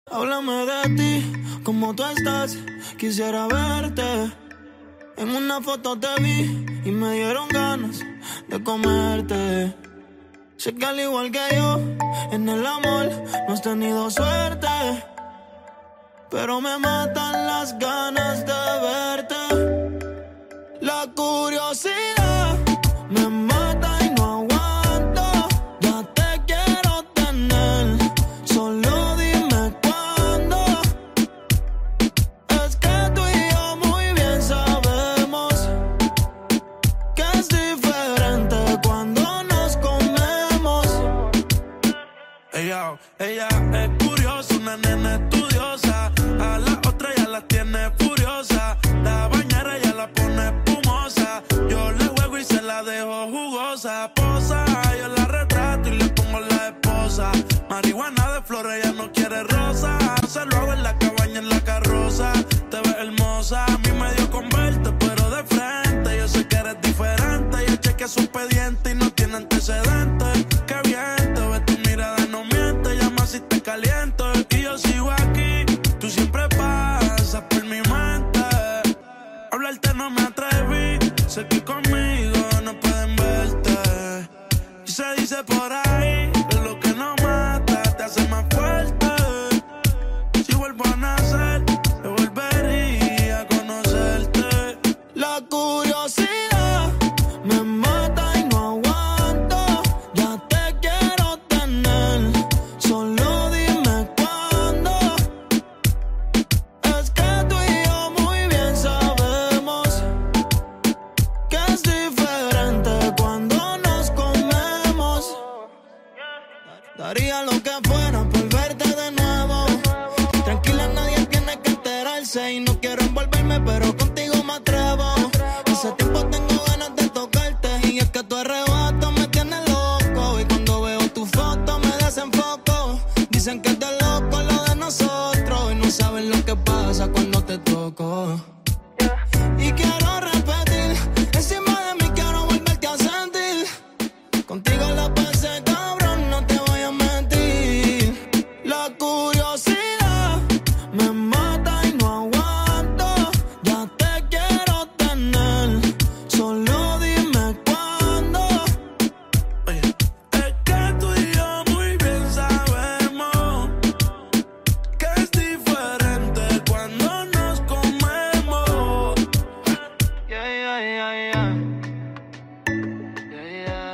Háblame de ti, cómo tú estás, quisiera verte. En una foto te vi y me dieron ganas de comerte. Sé que al igual que yo, en el amor no has tenido suerte, pero me matan las ganas de verte. La curiosidad me mata y no aguanto. Ya te quiero tener, solo dime cuándo. Es que tú y yo muy bien sabemos que es diferente cuando nos comemos. Ella es curiosa, una nena estudiosa. A la otra ya la tiene furiosa. La bañera ya la pone espumosa. Yo le juego y se la dejo jugosa. Posa, yo la retrato y le pongo la esposa. Marihuana de flores, ella no quiere rosa. Se lo hago en la cabaña, en la carroza. Te ves hermosa, a mí me dio con verte, pero de frente. Yo sé que eres diferente. Yo chequeé su expediente y no tiene antecedentes. Qué bien, te ves, tu mirada no miente. Llama si te caliento y yo sigo aquí. Tú siempre pasas por mi mente. Hablarte no me atreví. Sé que conmigo no pueden verte. Y se dice por ahí que lo que no mata te hace más fuerte. Si vuelvo a nacer, yo volvería a conocerte. La curiosidad me mata y no aguanto. Ya te quiero tener, solo dime cuándo. Es que tú y yo muy bien sabemos que es diferente cuando nos comemos. Daría lo que fuera por verte de nuevo. Tranquila, nadie tiene que enterarse. Y no quiero envolverme, pero contigo me atrevo. Hace tiempo tengo ganas de tocarte. Y es que tu arrebato me tiene loco. Y cuando veo tu foto me desenfoco. Dicen que es de loco lo de nosotros. Y no saben lo que pasa cuando te toco. Y quiero repetir, encima de mí quiero volverte a sentir. Contigo la pasé cabrón, no te voy a mentir. La curiosidad me mata y no aguanto. Ya te quiero tener, solo dime cuándo. Oye, es que tú y yo muy bien sabemos que es diferente cuando nos comemos. Yeah, yeah, yeah, yeah. Yeah, yeah.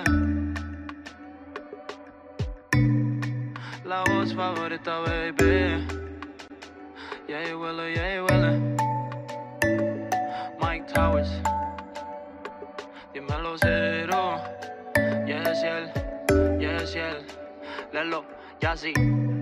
La voz favorita, baby. Yeah, huele, yeah, huele. Mike Towers. Dímelo cero. Yes, él. Yes, él. Lelo, ya sí.